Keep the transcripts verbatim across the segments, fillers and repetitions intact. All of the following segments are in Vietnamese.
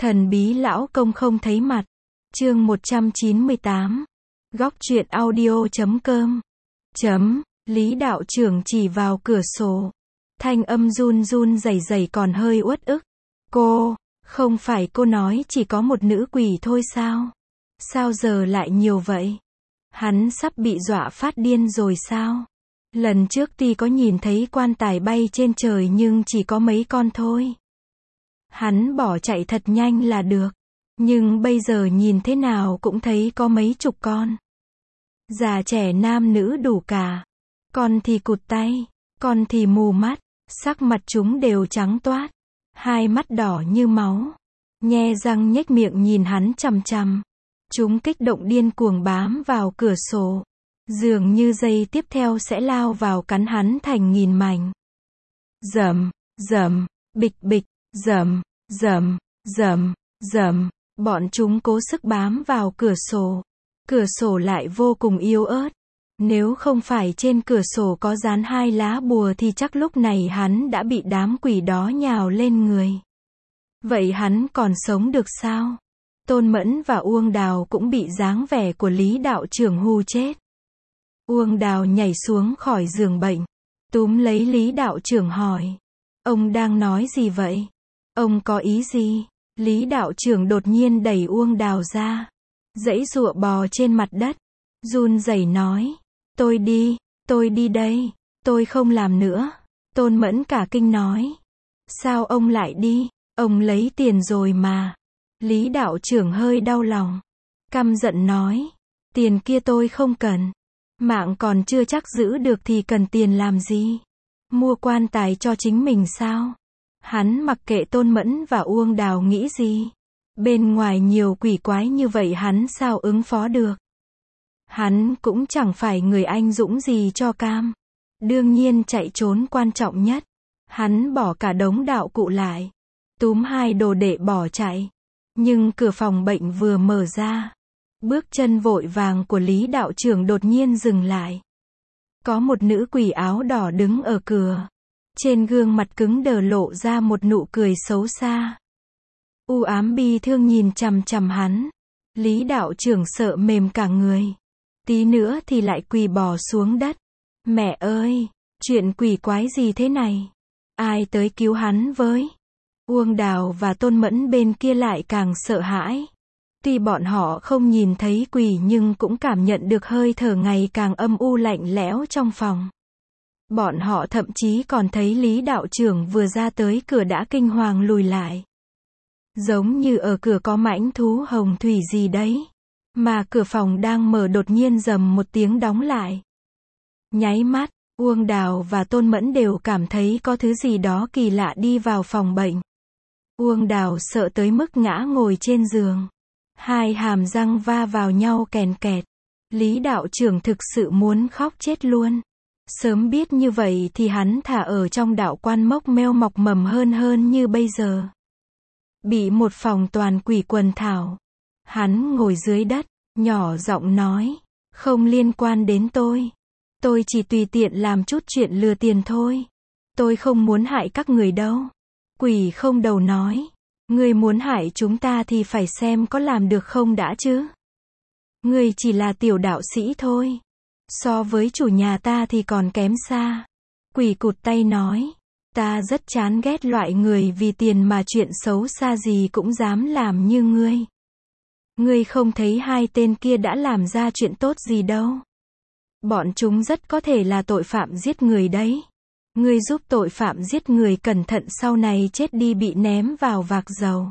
Thần bí lão công không thấy mặt. Chương một trăm chín mươi tám. Góc truyện audio chấm com. Chấm, Lý đạo trưởng chỉ vào cửa sổ. Thanh âm run run rẩy rẩy còn hơi uất ức. Cô, không phải cô nói chỉ có một nữ quỷ thôi sao? Sao giờ lại nhiều vậy? Hắn sắp bị dọa phát điên rồi sao? Lần trước tuy có nhìn thấy quan tài bay trên trời nhưng chỉ có mấy con thôi. Hắn bỏ chạy thật nhanh là được. Nhưng bây giờ nhìn thế nào cũng thấy có mấy chục con. Già trẻ nam nữ đủ cả. Con thì cụt tay, con thì mù mắt, sắc mặt chúng đều trắng toát. Hai mắt đỏ như máu. Nhe răng nhếch miệng nhìn hắn chằm chằm. Chúng kích động điên cuồng bám vào cửa sổ. Dường như giây tiếp theo sẽ lao vào cắn hắn thành nghìn mảnh. Rầm, rầm, bịch bịch, rầm, rầm, rầm, rầm. Bọn chúng cố sức bám vào cửa sổ. Cửa sổ lại vô cùng yếu ớt. Nếu không phải trên cửa sổ có dán hai lá bùa thì chắc lúc này hắn đã bị đám quỷ đó nhào lên người. Vậy hắn còn sống được sao? Tôn Mẫn và Uông Đào cũng bị dáng vẻ của Lý đạo trưởng hù chết. Uông Đào nhảy xuống khỏi giường bệnh, túm lấy Lý đạo trưởng hỏi. Ông đang nói gì vậy? Ông có ý gì? Lý đạo trưởng đột nhiên đẩy Uông Đào ra. Giãy giụa bò trên mặt đất. Run rẩy nói. Tôi đi, tôi đi đây, tôi không làm nữa. Tôn Mẫn cả kinh nói. Sao ông lại đi? Ông lấy tiền rồi mà. Lý đạo trưởng hơi đau lòng. Căm giận nói. Tiền kia tôi không cần. Mạng còn chưa chắc giữ được thì cần tiền làm gì? Mua quan tài cho chính mình sao? Hắn mặc kệ Tôn Mẫn và Uông Đào nghĩ gì. Bên ngoài nhiều quỷ quái như vậy hắn sao ứng phó được? Hắn cũng chẳng phải người anh dũng gì cho cam. Đương nhiên chạy trốn quan trọng nhất. Hắn bỏ cả đống đạo cụ lại. Túm hai đồ đệ bỏ chạy. Nhưng cửa phòng bệnh vừa mở ra. Bước chân vội vàng của Lý đạo trưởng đột nhiên dừng lại. Có một nữ quỷ áo đỏ đứng ở cửa. Trên gương mặt cứng đờ lộ ra một nụ cười xấu xa. U ám bi thương nhìn chằm chằm hắn. Lý đạo trưởng sợ mềm cả người. Tí nữa thì lại quỳ bò xuống đất. Mẹ ơi, chuyện quỷ quái gì thế này? Ai tới cứu hắn với? Uông Đào và Tôn Mẫn bên kia lại càng sợ hãi. Tuy bọn họ không nhìn thấy quỷ nhưng cũng cảm nhận được hơi thở ngày càng âm u lạnh lẽo trong phòng. Bọn họ thậm chí còn thấy Lý đạo trưởng vừa ra tới cửa đã kinh hoàng lùi lại. Giống như ở cửa có mãnh thú hồng thủy gì đấy. Mà cửa phòng đang mở đột nhiên rầm một tiếng đóng lại. Nháy mắt, Uông Đào và Tôn Mẫn đều cảm thấy có thứ gì đó kỳ lạ đi vào phòng bệnh. Uông Đào sợ tới mức ngã ngồi trên giường. Hai hàm răng va vào nhau kèn kẹt. Lý đạo trưởng thực sự muốn khóc chết luôn. Sớm biết như vậy thì hắn thả ở trong đạo quan mốc meo mọc mầm hơn hơn như bây giờ. Bị một phòng toàn quỷ quần thảo. Hắn ngồi dưới đất, nhỏ giọng nói. Không liên quan đến tôi. Tôi chỉ tùy tiện làm chút chuyện lừa tiền thôi. Tôi không muốn hại các người đâu. Quỷ không đầu nói. Ngươi muốn hại chúng ta thì phải xem có làm được không đã chứ. Ngươi chỉ là tiểu đạo sĩ thôi. So với chủ nhà ta thì còn kém xa. Quỷ cụt tay nói. Ta rất chán ghét loại người vì tiền mà chuyện xấu xa gì cũng dám làm như ngươi. Ngươi không thấy hai tên kia đã làm ra chuyện tốt gì đâu. Bọn chúng rất có thể là tội phạm giết người đấy. Ngươi giúp tội phạm giết người cẩn thận sau này chết đi bị ném vào vạc dầu.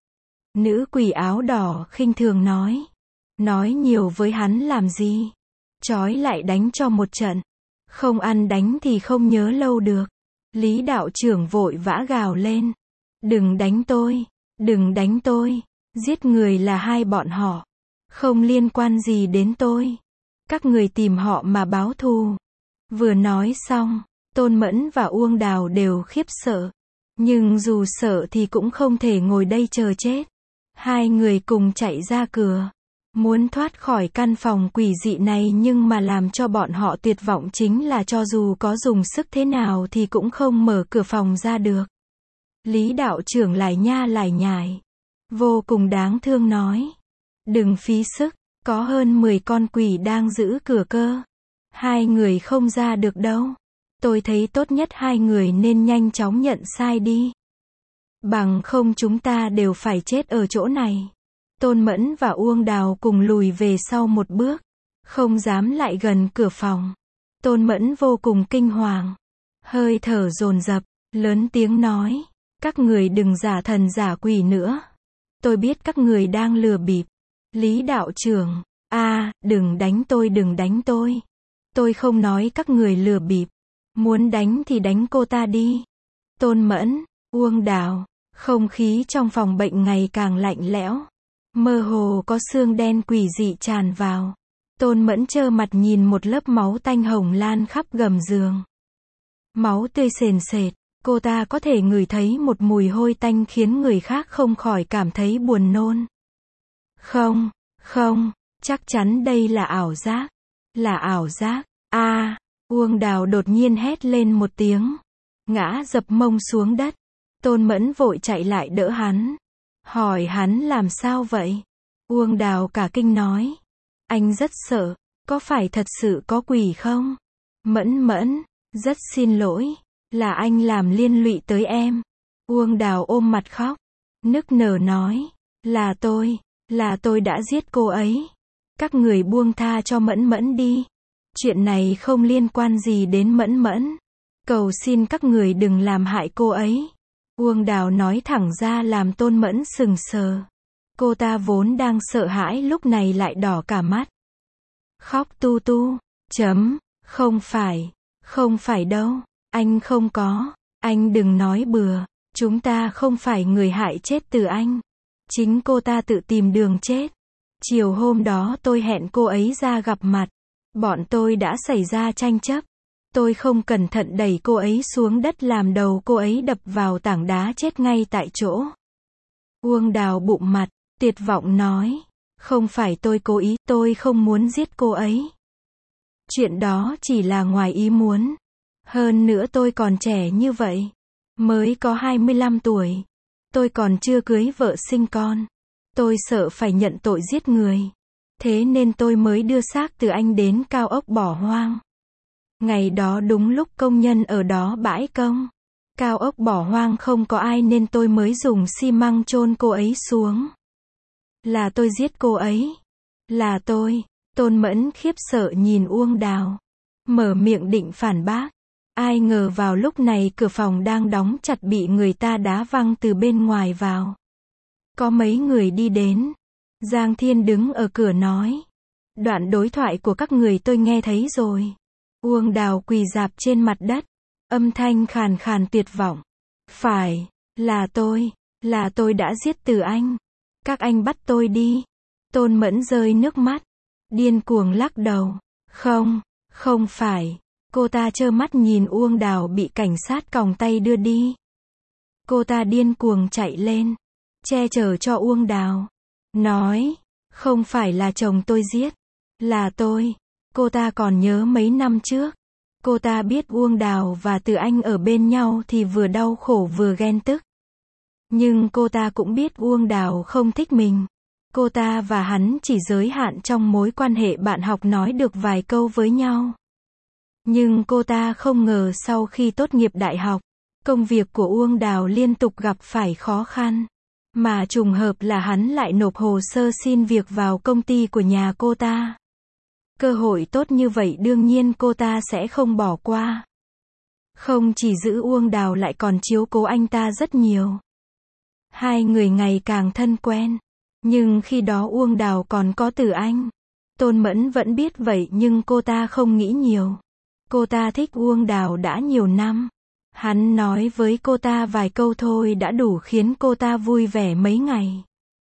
Nữ quỷ áo đỏ khinh thường nói. Nói nhiều với hắn làm gì? Trói lại đánh cho một trận. Không ăn đánh thì không nhớ lâu được. Lý đạo trưởng vội vã gào lên. Đừng đánh tôi, đừng đánh tôi. Giết người là hai bọn họ. Không liên quan gì đến tôi. Các người tìm họ mà báo thù. Vừa nói xong, Tôn Mẫn và Uông Đào đều khiếp sợ. Nhưng dù sợ thì cũng không thể ngồi đây chờ chết. Hai người cùng chạy ra cửa. Muốn thoát khỏi căn phòng quỷ dị này nhưng mà làm cho bọn họ tuyệt vọng chính là cho dù có dùng sức thế nào thì cũng không mở cửa phòng ra được. Lý đạo trưởng lải nha lải nhải. vô cùng đáng thương nói. Đừng phí sức, có hơn mười con quỷ đang giữ cửa cơ. Hai người không ra được đâu. Tôi thấy tốt nhất hai người nên nhanh chóng nhận sai đi. Bằng không chúng ta đều phải chết ở chỗ này. Tôn Mẫn và Uông Đào cùng lùi về sau một bước, không dám lại gần cửa phòng. Tôn Mẫn vô cùng kinh hoàng, hơi thở dồn dập, lớn tiếng nói, các người đừng giả thần giả quỷ nữa. Tôi biết các người đang lừa bịp. Lý đạo trưởng, a, à, đừng đánh tôi, đừng đánh tôi. Tôi không nói các người lừa bịp. Muốn đánh thì đánh cô ta đi. Tôn Mẫn, Uông Đào, không khí trong phòng bệnh ngày càng lạnh lẽo. Mơ hồ có xương đen quỷ dị tràn vào. Tôn Mẫn trơ mặt nhìn một lớp máu tanh hồng lan khắp gầm giường. Máu tươi sền sệt, cô ta có thể ngửi thấy một mùi hôi tanh khiến người khác không khỏi cảm thấy buồn nôn. Không, không, chắc chắn đây là ảo giác. Là ảo giác. A, à, Uông Đào đột nhiên hét lên một tiếng, ngã dập mông xuống đất. Tôn Mẫn vội chạy lại đỡ hắn, hỏi hắn làm sao vậy. Uông Đào cả kinh nói, anh rất sợ, có phải thật sự có quỷ không? Mẫn Mẫn, rất xin lỗi, là anh làm liên lụy tới em. Uông Đào ôm mặt khóc, nức nở nói, là tôi, là tôi đã giết cô ấy. Các người buông tha cho Mẫn Mẫn đi. Chuyện này không liên quan gì đến Mẫn Mẫn. Cầu xin các người đừng làm hại cô ấy. Uông Đào nói thẳng ra làm Tôn Mẫn sừng sờ. Cô ta vốn đang sợ hãi lúc này lại đỏ cả mắt. Khóc tu tu, chấm, không phải, không phải đâu, anh không có, anh đừng nói bừa, chúng ta không phải người hại chết từ anh. Chính cô ta tự tìm đường chết. Chiều hôm đó tôi hẹn cô ấy ra gặp mặt. Bọn tôi đã xảy ra tranh chấp. Tôi không cẩn thận đẩy cô ấy xuống đất làm đầu cô ấy đập vào tảng đá chết ngay tại chỗ. Uông Đào bụng mặt, tuyệt vọng nói, không phải tôi cố ý, tôi không muốn giết cô ấy. Chuyện đó chỉ là ngoài ý muốn. Hơn nữa tôi còn trẻ như vậy, mới có hai mươi lăm tuổi. Tôi còn chưa cưới vợ sinh con. Tôi sợ phải nhận tội giết người. Thế nên tôi mới đưa xác từ anh đến cao ốc bỏ hoang. Ngày đó đúng lúc công nhân ở đó bãi công. Cao ốc bỏ hoang không có ai nên tôi mới dùng xi măng chôn cô ấy xuống. Là tôi giết cô ấy. Là tôi. Tôn Mẫn khiếp sợ nhìn Uông Đào. Mở miệng định phản bác. Ai ngờ vào lúc này cửa phòng đang đóng chặt bị người ta đá văng từ bên ngoài vào. Có mấy người đi đến. Giang Thiên đứng ở cửa nói. Đoạn đối thoại của các người tôi nghe thấy rồi. Uông Đào quỳ rạp trên mặt đất. Âm thanh khàn khàn tuyệt vọng. Phải, là tôi, là tôi đã giết Từ Anh. Các anh bắt tôi đi. Tôn Mẫn rơi nước mắt. Điên cuồng lắc đầu. Không, không phải. Cô ta trơ mắt nhìn Uông Đào bị cảnh sát còng tay đưa đi. Cô ta điên cuồng chạy lên. Che chở cho Uông Đào. Nói, không phải là chồng tôi giết. Là tôi. Cô ta còn nhớ mấy năm trước. Cô ta biết Uông Đào và Từ Anh ở bên nhau thì vừa đau khổ vừa ghen tức. Nhưng cô ta cũng biết Uông Đào không thích mình. Cô ta và hắn chỉ giới hạn trong mối quan hệ bạn học nói được vài câu với nhau. Nhưng cô ta không ngờ sau khi tốt nghiệp đại học, công việc của Uông Đào liên tục gặp phải khó khăn. Mà trùng hợp là hắn lại nộp hồ sơ xin việc vào công ty của nhà cô ta. Cơ hội tốt như vậy đương nhiên cô ta sẽ không bỏ qua. Không chỉ giữ Uông Đào lại còn chiếu cố anh ta rất nhiều. Hai người ngày càng thân quen. Nhưng khi đó Uông Đào còn có Từ Anh. Tôn Mẫn vẫn biết vậy nhưng cô ta không nghĩ nhiều. Cô ta thích Uông Đào đã nhiều năm. Hắn nói với cô ta vài câu thôi đã đủ khiến cô ta vui vẻ mấy ngày.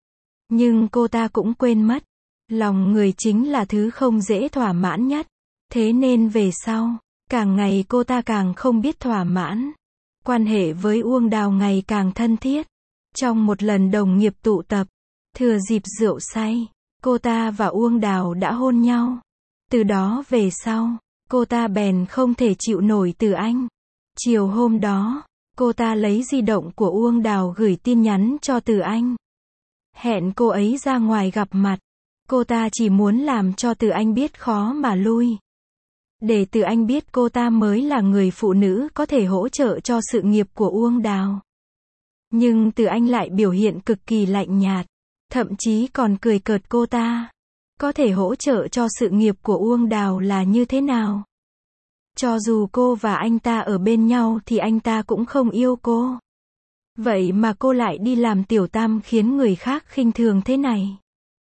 Nhưng cô ta cũng quên mất. Lòng người chính là thứ không dễ thỏa mãn nhất. Thế nên về sau, càng ngày cô ta càng không biết thỏa mãn. Quan hệ với Uông Đào ngày càng thân thiết. Trong một lần đồng nghiệp tụ tập, thừa dịp rượu say, cô ta và Uông Đào đã hôn nhau. Từ đó về sau, cô ta bèn không thể chịu nổi Từ Anh. Chiều hôm đó, cô ta lấy di động của Uông Đào gửi tin nhắn cho Từ Anh. hẹn cô ấy ra ngoài gặp mặt. Cô ta chỉ muốn làm cho Từ Anh biết khó mà lui. Để Từ Anh biết cô ta mới là người phụ nữ có thể hỗ trợ cho sự nghiệp của Uông Đào. Nhưng Từ Anh lại biểu hiện cực kỳ lạnh nhạt, thậm chí còn cười cợt cô ta. Có thể hỗ trợ cho sự nghiệp của Uông Đào là như thế nào? Cho dù cô và anh ta ở bên nhau thì anh ta cũng không yêu cô. Vậy mà cô lại đi làm tiểu tam khiến người khác khinh thường thế này.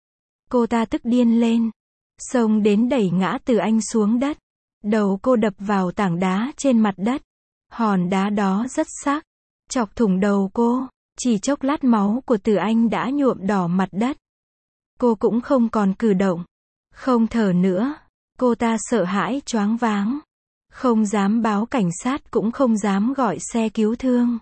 Cô ta tức điên lên, xông đến đẩy ngã Từ Anh xuống đất. Đầu cô đập vào tảng đá trên mặt đất. Hòn đá đó rất sắc, chọc thủng đầu cô. Chỉ chốc lát máu của Từ Anh đã nhuộm đỏ mặt đất. Cô cũng không còn cử động, không thở nữa. Cô ta sợ hãi choáng váng, không dám báo cảnh sát cũng không dám gọi xe cứu thương.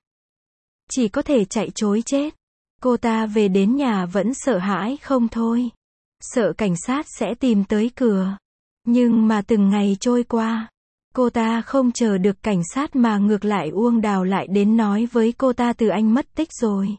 Chỉ có thể chạy trối chết. Cô ta về đến nhà vẫn sợ hãi không thôi. Sợ cảnh sát sẽ tìm tới cửa. Nhưng mà từng ngày trôi qua, cô ta không chờ được cảnh sát mà ngược lại Uông Đào lại đến nói với cô ta Từ Anh mất tích rồi.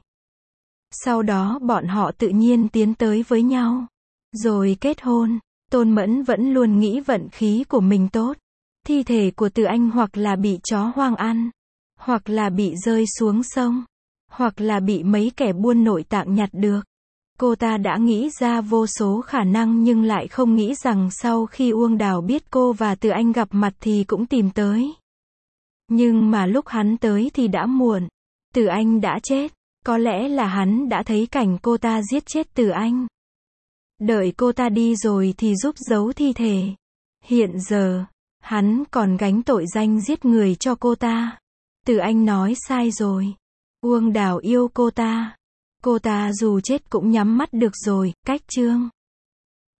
Sau đó bọn họ tự nhiên tiến tới với nhau, rồi kết hôn. Tôn Mẫn vẫn luôn nghĩ vận khí của mình tốt. Thi thể của Từ Anh hoặc là bị chó hoang ăn, hoặc là bị rơi xuống sông, hoặc là bị mấy kẻ buôn nội tạng nhặt được. Cô ta đã nghĩ ra vô số khả năng nhưng lại không nghĩ rằng sau khi Uông Đào biết cô và Từ Anh gặp mặt thì cũng tìm tới. Nhưng mà lúc hắn tới thì đã muộn. Từ Anh đã chết. Có lẽ là hắn đã thấy cảnh cô ta giết chết Từ Anh. Đợi cô ta đi rồi thì giúp giấu thi thể. Hiện giờ, hắn còn gánh tội danh giết người cho cô ta. Từ Anh nói sai rồi. Uông Đào yêu cô ta. Cô ta dù chết cũng nhắm mắt được rồi, cách chương.